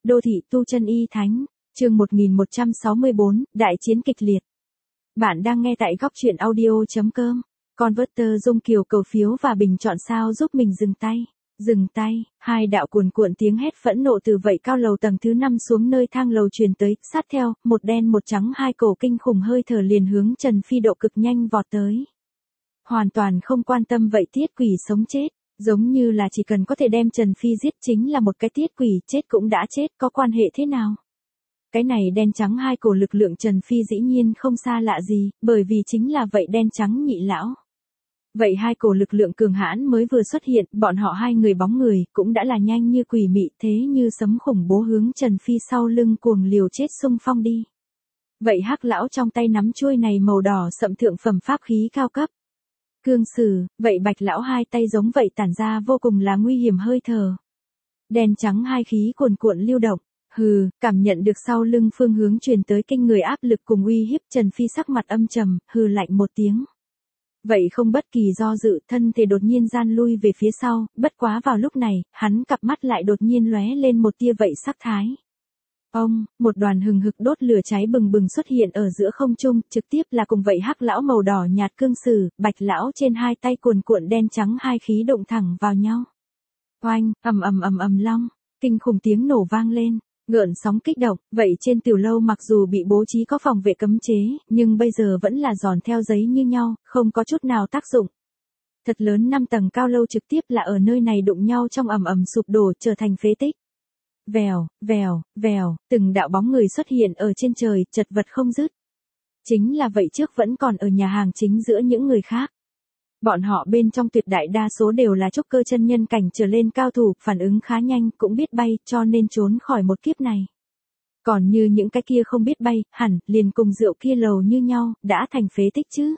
Đô thị tu chân y thánh, chương 1164, đại chiến kịch liệt. Bạn đang nghe tại góc truyện audio.com. Converter Dung Kiều cầu phiếu và bình chọn sao giúp mình dừng tay. Dừng tay, hai đạo cuồn cuộn tiếng hét phẫn nộ từ vậy cao lầu tầng thứ 5 xuống nơi thang lầu truyền tới, sát theo, một đen một trắng hai cổ kinh khủng hơi thở liền hướng Trần Phi độ cực nhanh vọt tới. Hoàn toàn không quan tâm vậy tiết quỷ sống chết, giống như là chỉ cần có thể đem Trần Phi giết chính là một cái tiết quỷ, chết cũng đã chết, có quan hệ thế nào? Cái này đen trắng hai cổ lực lượng Trần Phi dĩ nhiên không xa lạ gì, bởi vì chính là vậy đen trắng nhị lão. Vậy hai cổ lực lượng cường hãn mới vừa xuất hiện, bọn họ hai người bóng người, cũng đã là nhanh như quỷ mị thế như sấm khủng bố hướng Trần Phi sau lưng cuồng liều chết xung phong đi. Vậy hắc lão trong tay nắm chuôi này màu đỏ sậm thượng phẩm pháp khí cao cấp. Cương sử, vậy bạch lão hai tay giống vậy tản ra vô cùng là nguy hiểm hơi thở. Đen trắng hai khí cuồn cuộn lưu động. Hừ, cảm nhận được sau lưng phương hướng truyền tới kinh người áp lực cùng uy hiếp, Trần Phi sắc mặt âm trầm, hừ lạnh một tiếng. Vậy không bất kỳ do dự, thân thể đột nhiên gian lui về phía sau, bất quá vào lúc này, hắn cặp mắt lại đột nhiên lóe lên một tia vậy sắc thái. Ông, một đoàn hừng hực đốt lửa cháy bừng bừng xuất hiện ở giữa không trung, trực tiếp là cùng vậy hắc lão màu đỏ nhạt cương sử, bạch lão trên hai tay cuồn cuộn đen trắng hai khí động thẳng vào nhau. Oanh, ầm ầm ầm ầm long, kinh khủng tiếng nổ vang lên. Ngợn sóng kích động, vậy trên tiểu lâu mặc dù bị bố trí có phòng vệ cấm chế, nhưng bây giờ vẫn là giòn theo giấy như nhau, không có chút nào tác dụng. Thật lớn 5 tầng cao lâu trực tiếp là ở nơi này đụng nhau trong ầm ầm sụp đổ trở thành phế tích. Vèo, vèo, vèo, từng đạo bóng người xuất hiện ở trên trời, chật vật không dứt. Chính là vậy trước vẫn còn ở nhà hàng chính giữa những người khác. Bọn họ bên trong tuyệt đại đa số đều là trúc cơ chân nhân cảnh trở lên cao thủ, phản ứng khá nhanh, cũng biết bay, cho nên trốn khỏi một kiếp này. Còn như những cái kia không biết bay, hẳn, liền cùng rượu kia lầu như nhau, đã thành phế tích chứ.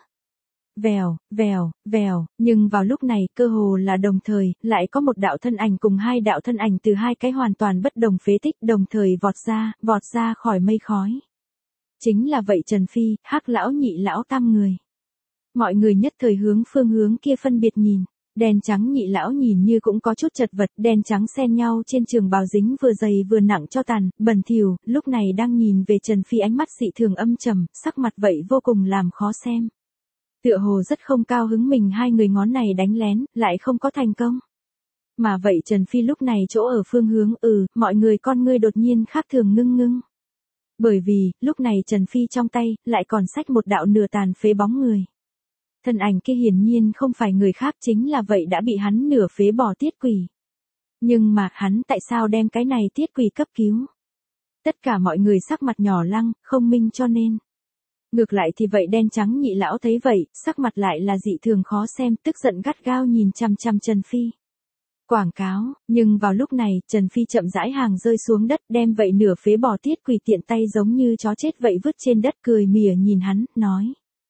Vèo, vèo, vèo, nhưng vào lúc này, cơ hồ là đồng thời, lại có một đạo thân ảnh cùng hai đạo thân ảnh từ hai cái hoàn toàn bất đồng phế tích đồng thời vọt ra khỏi mây khói. Chính là vậy Trần Phi, hắc lão nhị lão tam người. Mọi người nhất thời hướng phương hướng kia phân biệt nhìn, đen trắng nhị lão nhìn như cũng có chút chật vật, đen trắng xen nhau trên trường bào dính vừa dày vừa nặng cho tàn, bẩn thỉu, lúc này đang nhìn về Trần Phi ánh mắt dị thường âm trầm, sắc mặt vậy vô cùng làm khó xem. Tựa hồ rất không cao hứng mình hai người ngón này đánh lén, lại không có thành công. Mà vậy Trần Phi lúc này chỗ ở phương hướng mọi người con ngươi đột nhiên khác thường ngưng. Bởi vì, lúc này Trần Phi trong tay, lại còn xách một đạo nửa tàn phế bóng người. Thân ảnh kia hiển nhiên không phải người khác chính là vậy đã bị hắn nửa phế bỏ tiết quỷ. Nhưng mà hắn tại sao đem cái này tiết quỷ cấp cứu? Tất cả mọi người sắc mặt nhỏ lăng, không minh cho nên. Ngược lại thì vậy đen trắng nhị lão thấy vậy, sắc mặt lại là dị thường khó xem, tức giận gắt gao nhìn chằm chằm Trần Phi. Quảng cáo, nhưng vào lúc này, Trần Phi chậm rãi hàng rơi xuống đất, đem vậy nửa phế bỏ tiết quỷ tiện tay giống như chó chết vậy vứt trên đất, cười mỉa nhìn hắn, nói.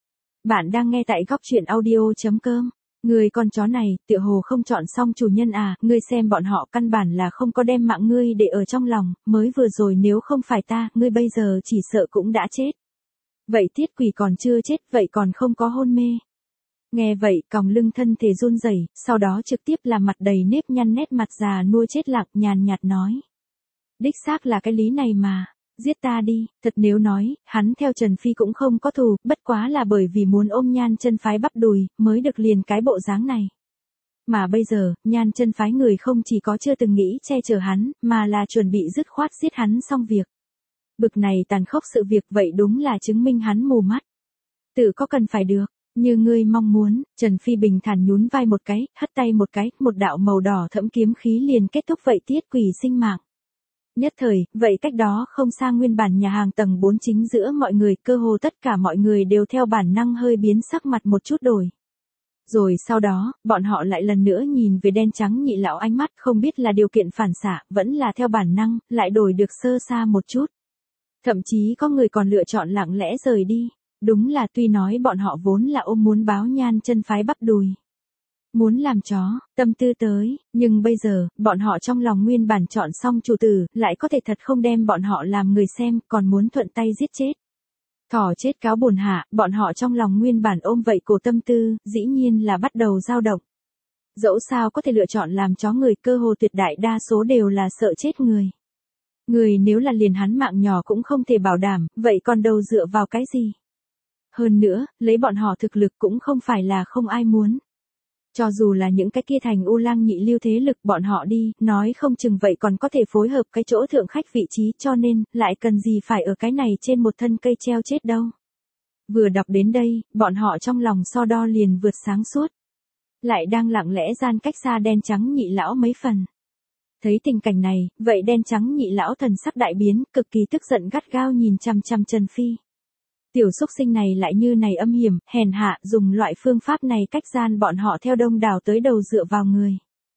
Bạn đang nghe tại góc truyện audio.com. Người con chó này, tựa hồ không chọn xong chủ nhân à, ngươi xem bọn họ căn bản là không có đem mạng ngươi để ở trong lòng, mới vừa rồi nếu không phải ta, ngươi bây giờ chỉ sợ cũng đã chết. Vậy tiết quỷ còn chưa chết, vậy còn không có hôn mê. Nghe vậy, còng lưng thân thể run rẩy, sau đó trực tiếp là mặt đầy nếp nhăn nét mặt già nua chết lặng nhàn nhạt nói. Đích xác là cái lý này mà. Giết ta đi, thật nếu nói, hắn theo Trần Phi cũng không có thù, bất quá là bởi vì muốn ôm Nhan chân phái bắp đùi, mới được liền cái bộ dáng này. Mà bây giờ, Nhan chân phái người không chỉ có chưa từng nghĩ che chở hắn, mà là chuẩn bị dứt khoát giết hắn xong việc. Bực này tàn khốc sự việc vậy đúng là chứng minh hắn mù mắt. Tự có cần phải được, như ngươi mong muốn, Trần Phi bình thản nhún vai một cái, hất tay một cái, một đạo màu đỏ thẫm kiếm khí liền kết thúc vậy tiết quỷ sinh mạng. Nhất thời, vậy cách đó không xa nguyên bản nhà hàng tầng 4 chính giữa mọi người, cơ hồ tất cả mọi người đều theo bản năng hơi biến sắc mặt một chút đổi. Rồi sau đó, bọn họ lại lần nữa nhìn về đen trắng nhị lão ánh mắt không biết là điều kiện phản xạ, vẫn là theo bản năng, lại đổi được sơ xa một chút. Thậm chí có người còn lựa chọn lặng lẽ rời đi. Đúng là tuy nói bọn họ vốn là ôm muốn báo Nhan chân phái bắp đùi. Muốn làm chó, tâm tư tới, nhưng bây giờ, bọn họ trong lòng nguyên bản chọn xong chủ tử, lại có thể thật không đem bọn họ làm người xem, còn muốn thuận tay giết chết. Thỏ chết cáo bổn hạ, bọn họ trong lòng nguyên bản ôm vậy cổ tâm tư, dĩ nhiên là bắt đầu dao động. Dẫu sao có thể lựa chọn làm chó người, cơ hồ tuyệt đại đa số đều là sợ chết người. Người nếu là liền hắn mạng nhỏ cũng không thể bảo đảm, vậy còn đâu dựa vào cái gì? Hơn nữa, lấy bọn họ thực lực cũng không phải là không ai muốn. Cho dù là những cái kia thành U Lang nhị lưu thế lực bọn họ đi, nói không chừng vậy còn có thể phối hợp cái chỗ thượng khách vị trí, cho nên, lại cần gì phải ở cái này trên một thân cây treo chết đâu. Vừa đọc đến đây, bọn họ trong lòng so đo liền vượt sáng suốt. Lại đang lặng lẽ gian cách xa đen trắng nhị lão mấy phần. Thấy tình cảnh này, vậy đen trắng nhị lão thần sắc đại biến, cực kỳ tức giận gắt gao nhìn chằm chằm Trần Phi. Tiểu xúc sinh này lại như này âm hiểm, hèn hạ, dùng loại phương pháp này cách gian bọn họ theo đông đảo tới đầu dựa vào người.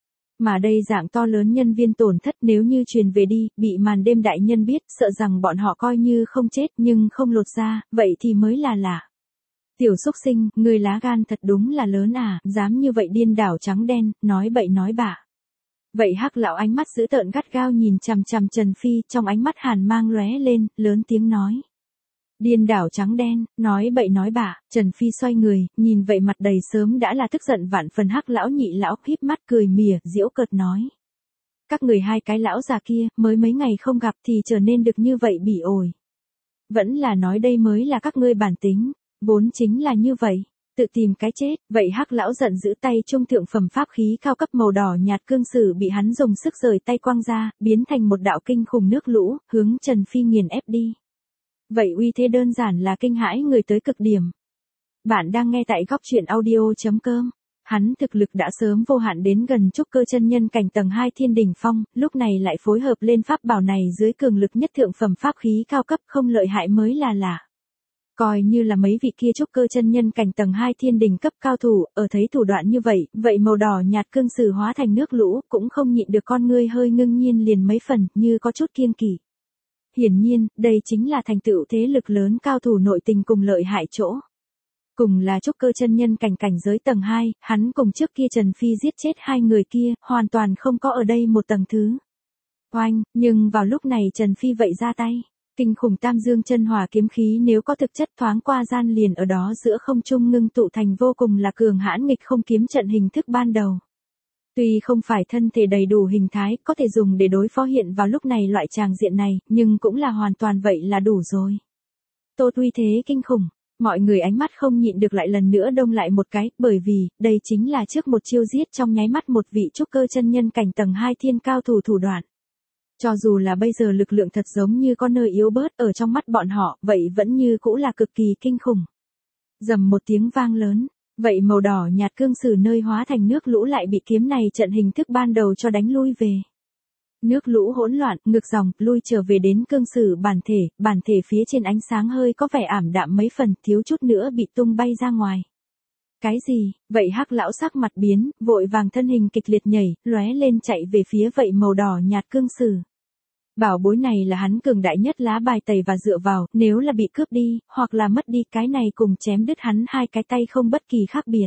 Mà đây dạng to lớn nhân viên tổn thất nếu như truyền về đi, bị màn đêm đại nhân biết, sợ rằng bọn họ coi như không chết nhưng không lột ra, vậy thì mới là lạ. Tiểu xúc sinh, người lá gan thật đúng là lớn à, dám như vậy điên đảo trắng đen, nói bậy nói bạ. Vậy hắc lão ánh mắt dữ tợn gắt gao nhìn chằm chằm Trần Phi, trong ánh mắt hàn mang lóe lên, lớn tiếng nói. Điên đảo trắng đen, nói bậy nói bạ, Trần Phi xoay người, nhìn vậy mặt đầy sớm đã là tức giận vạn phần hắc lão nhị lão híp mắt cười mỉa, giễu cợt nói. Các người hai cái lão già kia, mới mấy ngày không gặp thì trở nên được như vậy bỉ ổi. Vẫn là nói đây mới là các ngươi bản tính, vốn chính là như vậy. Tự tìm cái chết, vậy hắc lão giận giữ tay trung thượng phẩm pháp khí cao cấp màu đỏ nhạt cương sử bị hắn dùng sức rời tay quăng ra, biến thành một đạo kinh khủng nước lũ, hướng Trần Phi nghiền ép đi. Vậy uy thế đơn giản là kinh hãi người tới cực điểm. Bạn đang nghe tại góc truyện audio.com. Hắn thực lực đã sớm vô hạn đến gần trúc cơ chân nhân cảnh tầng 2 thiên đỉnh phong, lúc này lại phối hợp lên pháp bảo này dưới cường lực nhất thượng phẩm pháp khí cao cấp không lợi hại mới là lạ. Coi như là mấy vị kia trúc cơ chân nhân cảnh tầng 2 thiên đỉnh cấp cao thủ, ở thấy thủ đoạn như vậy, vậy màu đỏ nhạt cương sử hóa thành nước lũ, cũng không nhịn được con ngươi hơi ngưng nhiên liền mấy phần, như có chút kiêng kỵ. Hiển nhiên, đây chính là thành tựu thế lực lớn cao thủ nội tình cùng lợi hại chỗ. Cùng là trúc cơ chân nhân cảnh cảnh giới tầng 2, hắn cùng trước kia Trần Phi giết chết hai người kia, hoàn toàn không có ở đây một tầng thứ. Oanh, nhưng vào lúc này Trần Phi vậy ra tay. Kinh khủng tam dương chân hỏa kiếm khí nếu có thực chất thoáng qua gian liền ở đó giữa không trung ngưng tụ thành vô cùng là cường hãn nghịch không kiếm trận hình thức ban đầu. Tuy không phải thân thể đầy đủ hình thái có thể dùng để đối phó hiện vào lúc này loại tràng diện này, nhưng cũng là hoàn toàn vậy là đủ rồi. Tốt uy thế kinh khủng, mọi người ánh mắt không nhịn được lại lần nữa đông lại một cái, bởi vì, đây chính là trước một chiêu giết trong nháy mắt một vị trúc cơ chân nhân cảnh tầng 2 thiên cao thủ thủ đoạn. Cho dù là bây giờ lực lượng thật giống như có nơi yếu bớt ở trong mắt bọn họ, vậy vẫn như cũ là cực kỳ kinh khủng. Rầm một tiếng vang lớn, vậy màu đỏ nhạt cương sử nơi hóa thành nước lũ lại bị kiếm này trận hình thức ban đầu cho đánh lui về. Nước lũ hỗn loạn, ngược dòng, lui trở về đến cương sử bản thể phía trên ánh sáng hơi có vẻ ảm đạm mấy phần, thiếu chút nữa bị tung bay ra ngoài. Cái gì? Vậy hắc lão sắc mặt biến, vội vàng thân hình kịch liệt nhảy, lóe lên chạy về phía vậy màu đỏ nhạt cương sử. Bảo bối này là hắn cường đại nhất lá bài tẩy và dựa vào, nếu là bị cướp đi, hoặc là mất đi cái này cùng chém đứt hắn hai cái tay không bất kỳ khác biệt.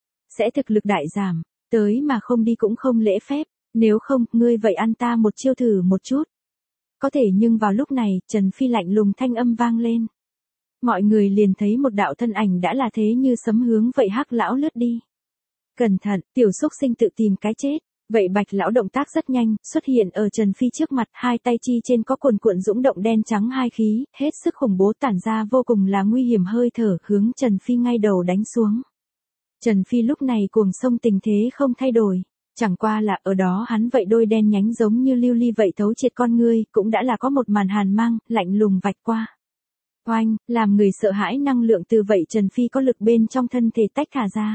Sẽ thực lực đại giảm, tới mà không đi cũng không lễ phép, nếu không, ngươi vậy ăn ta một chiêu thử một chút. Có thể nhưng vào lúc này, Trần Phi lạnh lùng thanh âm vang lên. Mọi người liền thấy một đạo thân ảnh đã là thế như sấm hướng vậy hắc lão lướt đi. Cẩn thận, tiểu xúc sinh tự tìm cái chết. Vậy bạch lão động tác rất nhanh, xuất hiện ở Trần Phi trước mặt, hai tay chi trên có cuồn cuộn dũng động đen trắng hai khí, hết sức khủng bố tản ra vô cùng là nguy hiểm hơi thở, hướng Trần Phi ngay đầu đánh xuống. Trần Phi lúc này cuồng sông tình thế không thay đổi, chẳng qua là ở đó hắn vậy đôi đen nhánh giống như lưu ly vậy thấu triệt con ngươi, cũng đã là có một màn hàn mang, lạnh lùng vạch qua. Oanh, làm người sợ hãi năng lượng từ vậy Trần Phi có lực bên trong thân thể tách thả ra.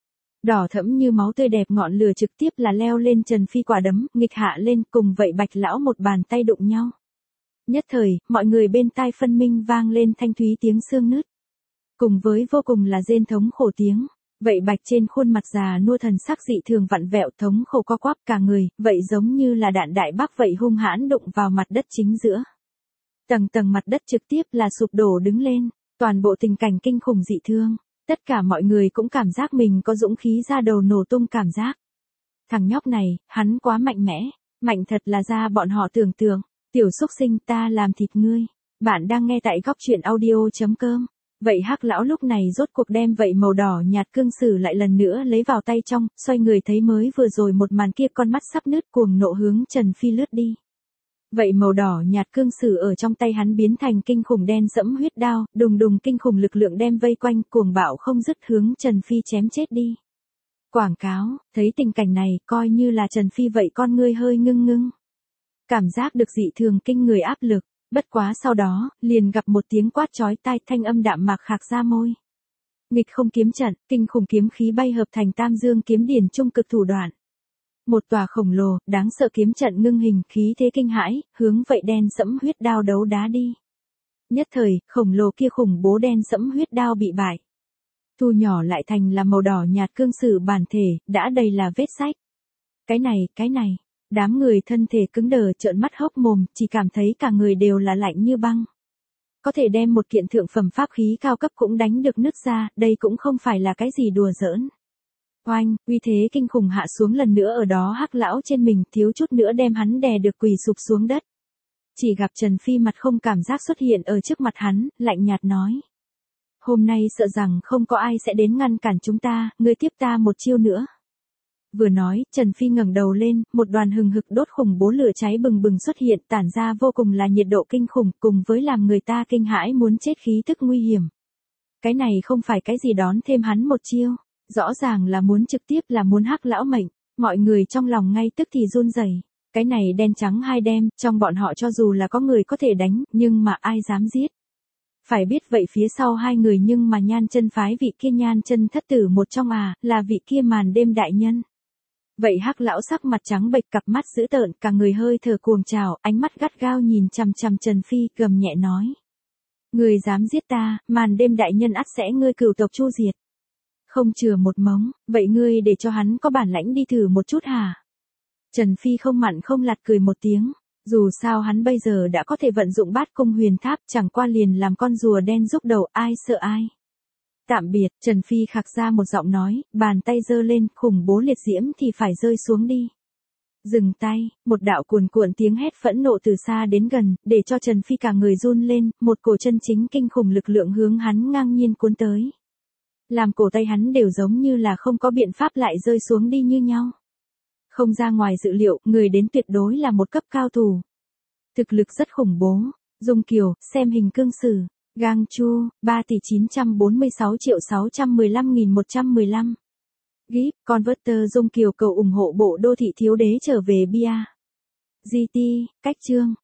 Đỏ thẫm như máu tươi đẹp ngọn lửa trực tiếp là leo lên Trần Phi quả đấm, nghịch hạ lên, cùng vậy bạch lão một bàn tay đụng nhau. Nhất thời, mọi người bên tai phân minh vang lên thanh thúy tiếng xương nứt. Cùng với vô cùng là rên thống khổ tiếng, vậy bạch trên khuôn mặt già nua thần sắc dị thường vặn vẹo thống khổ co quắp cả người, vậy giống như là đạn đại bác vậy hung hãn đụng vào mặt đất chính giữa. Tầng tầng mặt đất trực tiếp là sụp đổ đứng lên, toàn bộ tình cảnh kinh khủng dị thương. Tất cả mọi người cũng cảm giác mình có dũng khí ra đầu nổ tung cảm giác. Thằng nhóc này, hắn quá mạnh mẽ, mạnh thật là ra bọn họ tưởng tượng. Tiểu xúc sinh ta làm thịt ngươi. Bạn đang nghe tại góc truyện audio.com. Vậy hắc lão lúc này rốt cuộc đem vậy màu đỏ nhạt cương sử lại lần nữa lấy vào tay trong, xoay người thấy mới vừa rồi một màn kia con mắt sắp nứt cuồng nộ hướng Trần Phi lướt đi. Vậy màu đỏ nhạt cương sử ở trong tay hắn biến thành kinh khủng đen sẫm huyết đao, đùng đùng kinh khủng lực lượng đem vây quanh, cuồng bạo không dứt hướng Trần Phi chém chết đi. Quảng cáo, thấy tình cảnh này, coi như là Trần Phi vậy con ngươi hơi ngưng ngưng. Cảm giác được dị thường kinh người áp lực, bất quá sau đó, liền gặp một tiếng quát chói tai, thanh âm đạm mạc khạc ra môi. Nghịch không kiếm trận, kinh khủng kiếm khí bay hợp thành Tam Dương kiếm điển trung cực thủ đoạn. Một tòa khổng lồ, đáng sợ kiếm trận ngưng hình, khí thế kinh hãi, hướng vậy đen sẫm huyết đao đấu đá đi. Nhất thời, khổng lồ kia khủng bố đen sẫm huyết đao bị bại. Thu nhỏ lại thành là màu đỏ nhạt cương sử bản thể, đã đầy là vết sách. Cái này, đám người thân thể cứng đờ trợn mắt hốc mồm, chỉ cảm thấy cả người đều là lạnh như băng. Có thể đem một kiện thượng phẩm pháp khí cao cấp cũng đánh được nứt ra, đây cũng không phải là cái gì đùa giỡn. Oanh, uy thế kinh khủng hạ xuống lần nữa ở đó hắc lão trên mình, thiếu chút nữa đem hắn đè được quỳ sụp xuống đất. Chỉ gặp Trần Phi mặt không cảm giác xuất hiện ở trước mặt hắn, lạnh nhạt nói. Hôm nay sợ rằng không có ai sẽ đến ngăn cản chúng ta, ngươi tiếp ta một chiêu nữa. Vừa nói, Trần Phi ngẩng đầu lên, một đoàn hừng hực đốt khủng bố lửa cháy bừng bừng xuất hiện, tản ra vô cùng là nhiệt độ kinh khủng, cùng với làm người ta kinh hãi muốn chết khí tức nguy hiểm. Cái này không phải cái gì đón thêm hắn một chiêu, rõ ràng là muốn trực tiếp là muốn hắc lão mệnh, mọi người trong lòng ngay tức thì run rẩy. Cái này đen trắng hai đem, trong bọn họ cho dù là có người có thể đánh, nhưng mà ai dám giết. Phải biết vậy phía sau hai người nhưng mà Nhan Chân phái vị kia Nhan Chân thất tử một trong là vị kia Màn Đêm đại nhân. Vậy hắc lão sắc mặt trắng bệch, cặp mắt dữ tợn, cả người hơi thở cuồng trào, ánh mắt gắt gao nhìn chằm chằm Trần Phi, gầm nhẹ nói. Người dám giết ta, Màn Đêm đại nhân ắt sẽ ngươi cửu tộc chu diệt. Không chừa một mống, vậy ngươi để cho hắn có bản lãnh đi thử một chút hả? Trần Phi không mặn không lạt cười một tiếng. Dù sao hắn bây giờ đã có thể vận dụng Bát Cung Huyền Tháp, chẳng qua liền làm con rùa đen rúc đầu, ai sợ ai. Tạm biệt, Trần Phi khạc ra một giọng nói, bàn tay giơ lên, khủng bố liệt diễm thì phải rơi xuống đi. Dừng tay, một đạo cuồn cuộn tiếng hét phẫn nộ từ xa đến gần, để cho Trần Phi cả người run lên, một cổ chân chính kinh khủng lực lượng hướng hắn ngang nhiên cuốn tới. Làm cổ tay hắn đều giống như là không có biện pháp lại rơi xuống đi như nhau. Không ra ngoài dự liệu, người đến tuyệt đối là một cấp cao thủ. Thực lực rất khủng bố. Dung Kiều, xem hình cương sử. Gang Chu, 3.946.615.115. GIF, Converter Dung Kiều cầu ủng hộ bộ đô thị thiếu đế trở về bia. GT, cách chương.